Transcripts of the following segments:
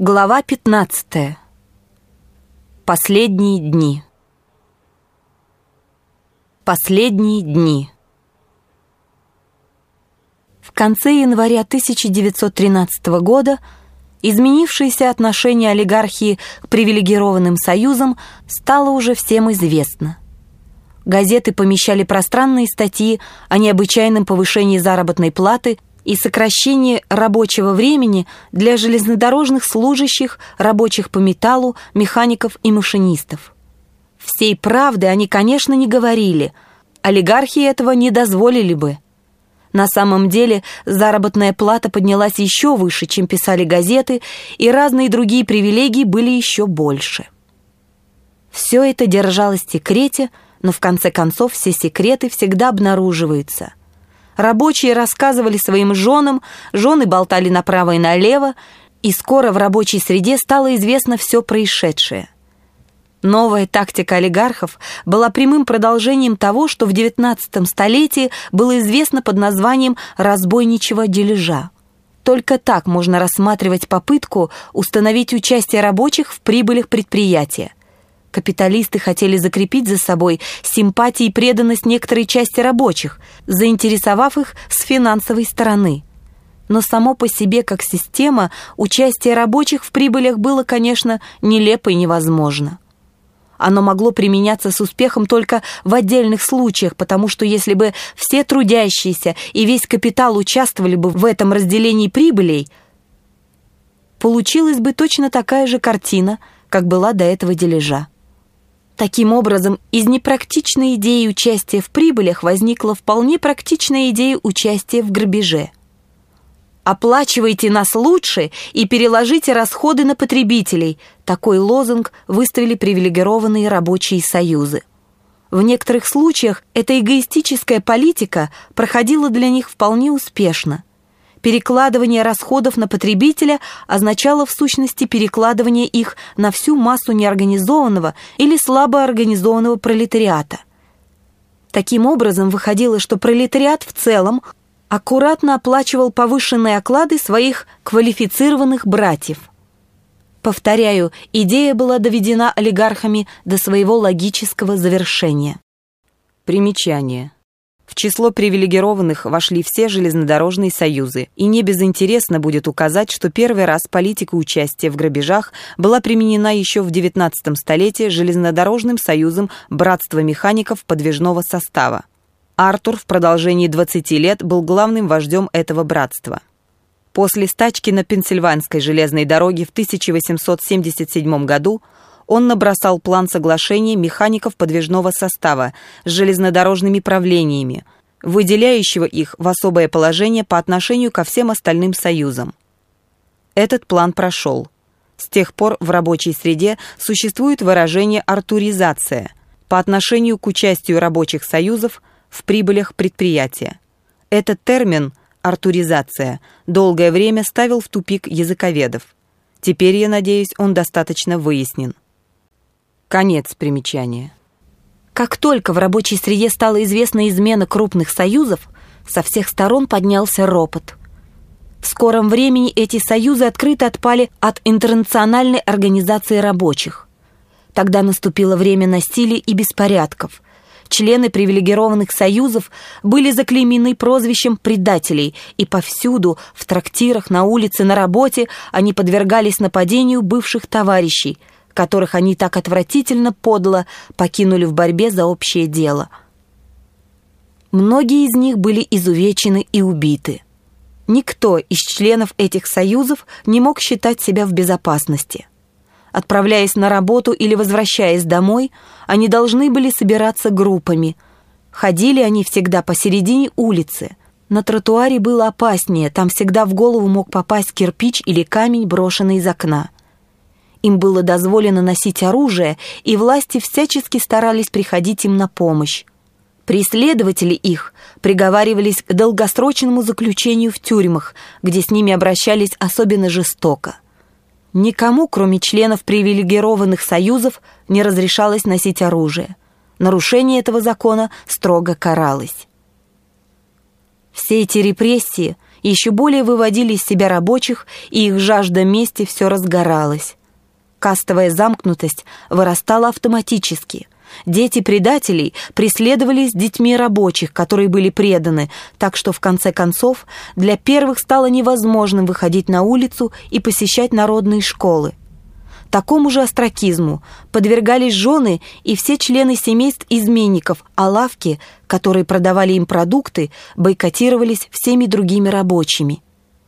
Глава 15. Последние дни. Последние дни. В конце января 1913 года изменившееся отношение олигархии к привилегированным союзам стало уже всем известно. Газеты помещали пространные статьи о необычайном повышении заработной платы и сокращение рабочего времени для железнодорожных служащих, рабочих по металлу, механиков и машинистов. Всей правды они, конечно, не говорили. Олигархи этого не дозволили бы. На самом деле заработная плата поднялась еще выше, чем писали газеты, и разные другие привилегии были еще больше. Все это держалось в секрете, но в конце концов все секреты всегда обнаруживаются. Рабочие рассказывали своим женам, жены болтали направо и налево, и скоро в рабочей среде стало известно все происшедшее. Новая тактика олигархов была прямым продолжением того, что в XIX столетии было известно под названием «разбойничьего дележа». Только так можно рассматривать попытку установить участие рабочих в прибылях предприятия. Капиталисты хотели закрепить за собой симпатии и преданность некоторой части рабочих, заинтересовав их с финансовой стороны. Но само по себе, как система, участие рабочих в прибылях было, конечно, нелепо и невозможно. Оно могло применяться с успехом только в отдельных случаях, потому что если бы все трудящиеся и весь капитал участвовали бы в этом разделении прибылей, получилась бы точно такая же картина, как была до этого дележа. Таким образом, из непрактичной идеи участия в прибылях возникла вполне практичная идея участия в грабеже. «Оплачивайте нас лучше и переложите расходы на потребителей» – такой лозунг выставили привилегированные рабочие союзы. В некоторых случаях эта эгоистическая политика проходила для них вполне успешно. Перекладывание расходов на потребителя означало в сущности перекладывание их на всю массу неорганизованного или слабо организованного пролетариата. Таким образом, выходило, что пролетариат в целом аккуратно оплачивал повышенные оклады своих квалифицированных братьев. Повторяю, идея была доведена олигархами до своего логического завершения. Примечание. В число привилегированных вошли все железнодорожные союзы, и не безинтересно будет указать, что первый раз политика участия в грабежах была применена еще в XIX столетии железнодорожным союзом «Братство механиков подвижного состава». Артур в продолжении 20 лет был главным вождем этого братства. После стачки на Пенсильванской железной дороге в 1877 году он набросал план соглашения механиков подвижного состава с железнодорожными правлениями, выделяющего их в особое положение по отношению ко всем остальным союзам. Этот план прошел. С тех пор в рабочей среде существует выражение «артуризация» по отношению к участию рабочих союзов в прибылях предприятия. Этот термин «артуризация» долгое время ставил в тупик языковедов. Теперь, я надеюсь, он достаточно выяснен. Конец примечания. Как только в рабочей среде стала известна измена крупных союзов, со всех сторон поднялся ропот. В скором времени эти союзы открыто отпали от Интернациональной организации рабочих. Тогда наступило время насилия и беспорядков. Члены привилегированных союзов были заклеймены прозвищем предателей, и повсюду, в трактирах, на улице, на работе, они подвергались нападению бывших товарищей, которых они так отвратительно подло покинули в борьбе за общее дело. Многие из них были изувечены и убиты. Никто из членов этих союзов не мог считать себя в безопасности. Отправляясь на работу или возвращаясь домой, они должны были собираться группами. Ходили они всегда посередине улицы. На тротуаре было опаснее, там всегда в голову мог попасть кирпич или камень, брошенный из окна. Им было дозволено носить оружие, и власти всячески старались приходить им на помощь. Преследователи их приговаривались к долгосрочному заключению в тюрьмах, где с ними обращались особенно жестоко. Никому, кроме членов привилегированных союзов, не разрешалось носить оружие. Нарушение этого закона строго каралось. Все эти репрессии еще более выводили из себя рабочих, и их жажда мести все разгоралась. Кастовая замкнутость вырастала автоматически. Дети предателей преследовались детьми рабочих, которые были преданы, так что в конце концов для первых стало невозможным выходить на улицу и посещать народные школы. Такому же остракизму подвергались жены и все члены семейств изменников, а лавки, которые продавали им продукты, бойкотировались всеми другими рабочими.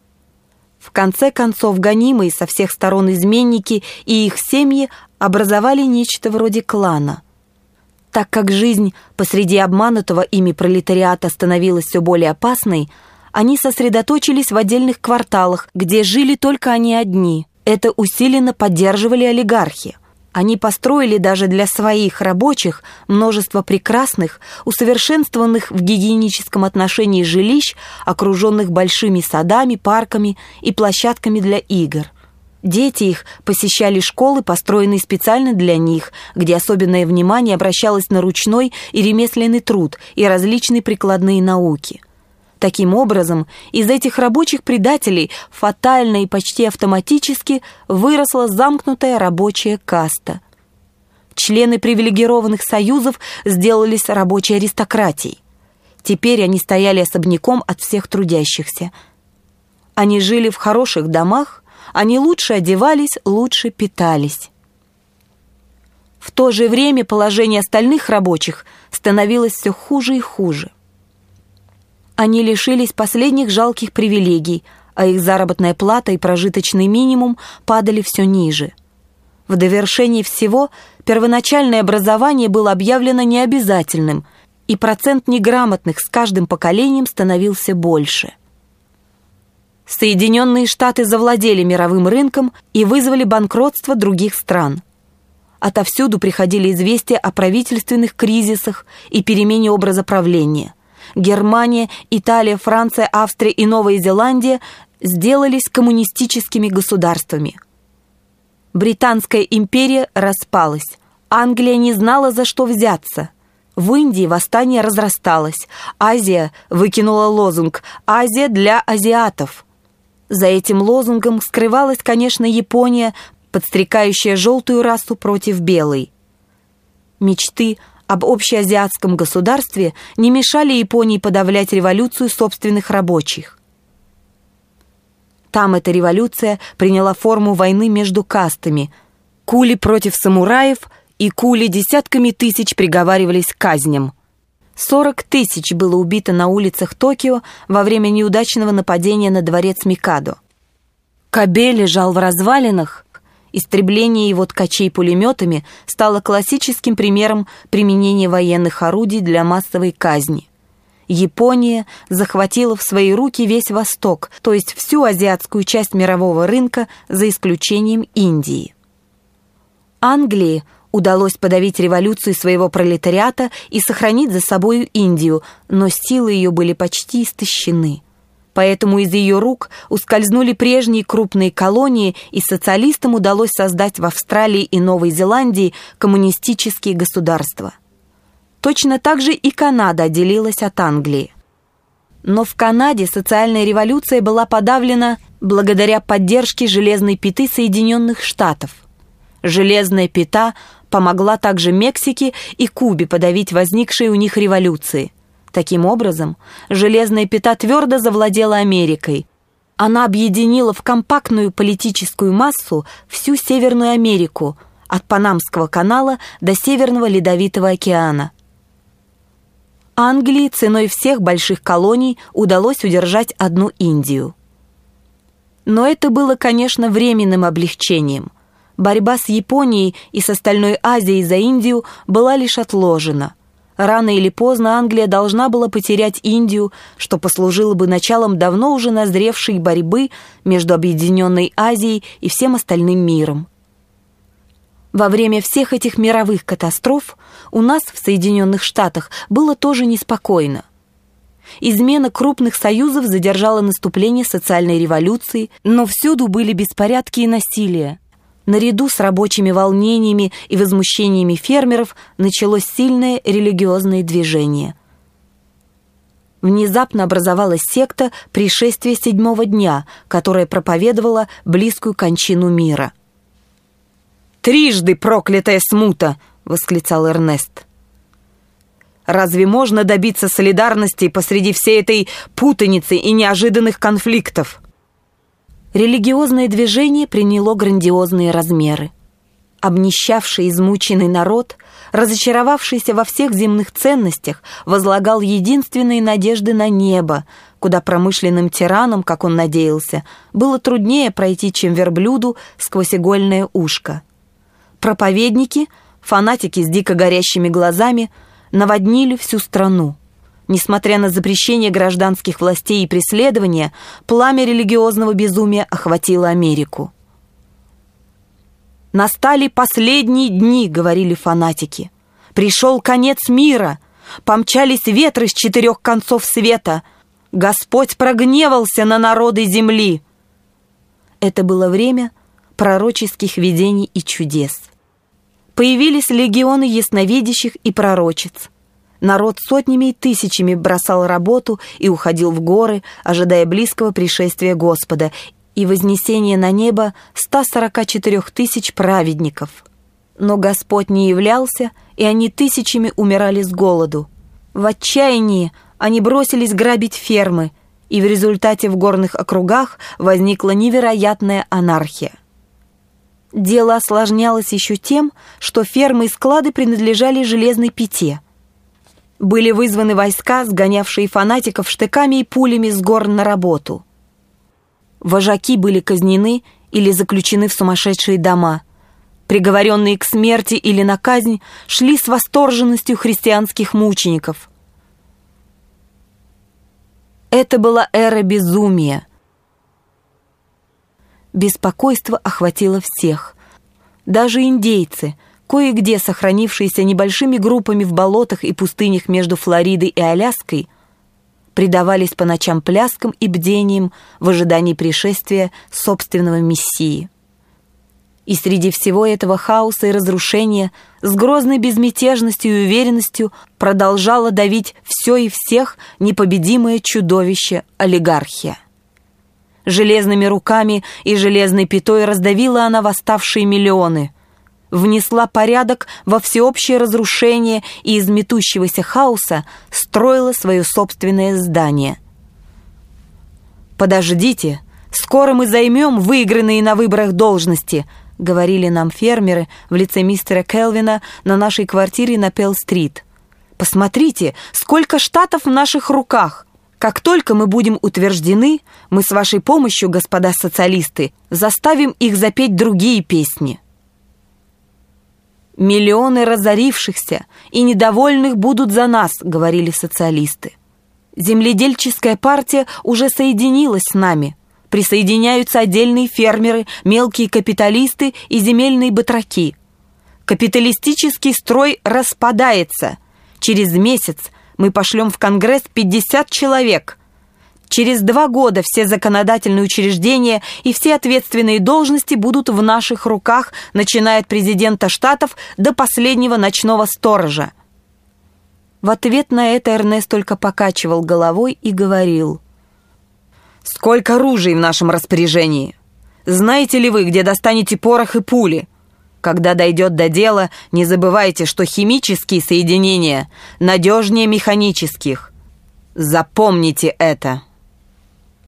В конце концов, гонимые со всех сторон изменники и их семьи образовали нечто вроде клана. Так как жизнь посреди обманутого ими пролетариата становилась все более опасной, они сосредоточились в отдельных кварталах, где жили только они одни. Это усиленно поддерживали олигархи. Они построили даже для своих рабочих множество прекрасных, усовершенствованных в гигиеническом отношении жилищ, окруженных большими садами, парками и площадками для игр. Дети их посещали школы, построенные специально для них, где особенное внимание обращалось на ручной и ремесленный труд и различные прикладные науки. Таким образом, из этих рабочих предателей фатально и почти автоматически выросла замкнутая рабочая каста. Члены привилегированных союзов сделались рабочей аристократией. Теперь они стояли особняком от всех трудящихся. Они жили в хороших домах, они лучше одевались, лучше питались. В то же время положение остальных рабочих становилось все хуже и хуже. Они лишились последних жалких привилегий, а их заработная плата и прожиточный минимум падали все ниже. В довершении всего, первоначальное образование было объявлено необязательным, и процент неграмотных с каждым поколением становился больше. Соединенные Штаты завладели мировым рынком и вызвали банкротство других стран. Отовсюду приходили известия о правительственных кризисах и перемене образа правления. Германия, Италия, Франция, Австрия и Новая Зеландия сделались коммунистическими государствами. Британская империя распалась. Англия не знала, за что взяться. В Индии восстание разрасталось. Азия выкинула лозунг «Азия для азиатов». За этим лозунгом скрывалась, конечно, Япония, подстрекающая желтую расу против белой. Мечты об общеазиатском государстве не мешали Японии подавлять революцию собственных рабочих. Там эта революция приняла форму войны между кастами. Кули против самураев и кули десятками тысяч приговаривались к казням. 40 тысяч было убито на улицах Токио во время неудачного нападения на дворец Микадо. Кабе лежал в развалинах. Истребление его ткачей пулеметами стало классическим примером применения военных орудий для массовой казни. Япония захватила в свои руки весь Восток, то есть всю азиатскую часть мирового рынка, за исключением Индии. Англии удалось подавить революцию своего пролетариата и сохранить за собою Индию, но силы ее были почти истощены. Поэтому из ее рук ускользнули прежние крупные колонии, и социалистам удалось создать в Австралии и Новой Зеландии коммунистические государства. Точно так же и Канада отделилась от Англии. Но в Канаде социальная революция была подавлена благодаря поддержке железной пяты Соединенных Штатов. Железная пята помогла также Мексике и Кубе подавить возникшие у них революции. Таким образом, железная пята твердо завладела Америкой. Она объединила в компактную политическую массу всю Северную Америку, от Панамского канала до Северного Ледовитого океана. Англии ценой всех больших колоний удалось удержать одну Индию. Но это было, конечно, временным облегчением. Борьба с Японией и с остальной Азией за Индию была лишь отложена. Рано или поздно Англия должна была потерять Индию, что послужило бы началом давно уже назревшей борьбы между Объединенной Азией и всем остальным миром. Во время всех этих мировых катастроф у нас в Соединенных Штатах было тоже неспокойно. Измена крупных союзов задержала наступление социальной революции, но всюду были беспорядки и насилие. Наряду с рабочими волнениями и возмущениями фермеров началось сильное религиозное движение. Внезапно образовалась секта «Пришествие седьмого дня», которая проповедовала близкую кончину мира. «Трижды проклятая смута!» — восклицал Эрнест. «Разве можно добиться солидарности посреди всей этой путаницы и неожиданных конфликтов?» Религиозное движение приняло грандиозные размеры. Обнищавший, измученный народ, разочаровавшийся во всех земных ценностях, возлагал единственные надежды на небо, куда промышленным тиранам, как он надеялся, было труднее пройти, чем верблюду сквозь игольное ушко. Проповедники, фанатики с дико горящими глазами, наводнили всю страну. Несмотря на запрещение гражданских властей и преследования, пламя религиозного безумия охватило Америку. «Настали последние дни», — говорили фанатики. «Пришел конец мира, помчались ветры с четырех концов света. Господь прогневался на народы земли». Это было время пророческих видений и чудес. Появились легионы ясновидящих и пророчиц. Народ сотнями и тысячами бросал работу и уходил в горы, ожидая близкого пришествия Господа и вознесения на небо 144 тысяч праведников. Но Господь не являлся, и они тысячами умирали с голоду. В отчаянии они бросились грабить фермы, и в результате в горных округах возникла невероятная анархия. Дело осложнялось еще тем, что фермы и склады принадлежали Железной Пяте. Были вызваны войска, сгонявшие фанатиков штыками и пулями с гор на работу. Вожаки были казнены или заключены в сумасшедшие дома. Приговоренные к смерти или на казнь шли с восторженностью христианских мучеников. Это была эра безумия. Беспокойство охватило всех. Даже индейцы, кое-где сохранившиеся небольшими группами в болотах и пустынях между Флоридой и Аляской, предавались по ночам пляскам и бдениям в ожидании пришествия собственного Мессии. И среди всего этого хаоса и разрушения с грозной безмятежностью и уверенностью продолжало давить все и всех непобедимое чудовище олигархия. Железными руками и железной пятой раздавила она восставшие миллионы, внесла порядок во всеобщее разрушение и из метущегося хаоса строила свое собственное здание. «Подождите, скоро мы займем выигранные на выборах должности», говорили нам фермеры в лице мистера Келвина на нашей квартире на Пелл-стрит. «Посмотрите, сколько штатов в наших руках! Как только мы будем утверждены, мы с вашей помощью, господа социалисты, заставим их запеть другие песни». «Миллионы разорившихся и недовольных будут за нас», — говорили социалисты. «Земледельческая партия уже соединилась с нами. Присоединяются отдельные фермеры, мелкие капиталисты и земельные батраки. Капиталистический строй распадается. Через месяц мы пошлем в Конгресс 50 человек. Через 2 года все законодательные учреждения и все ответственные должности будут в наших руках, начиная от президента штатов до последнего ночного сторожа». В ответ на это Эрнест только покачивал головой и говорил: «Сколько оружия в нашем распоряжении! Знаете ли вы, где достанете порох и пули? Когда дойдет до дела, не забывайте, что химические соединения надежнее механических. Запомните это!»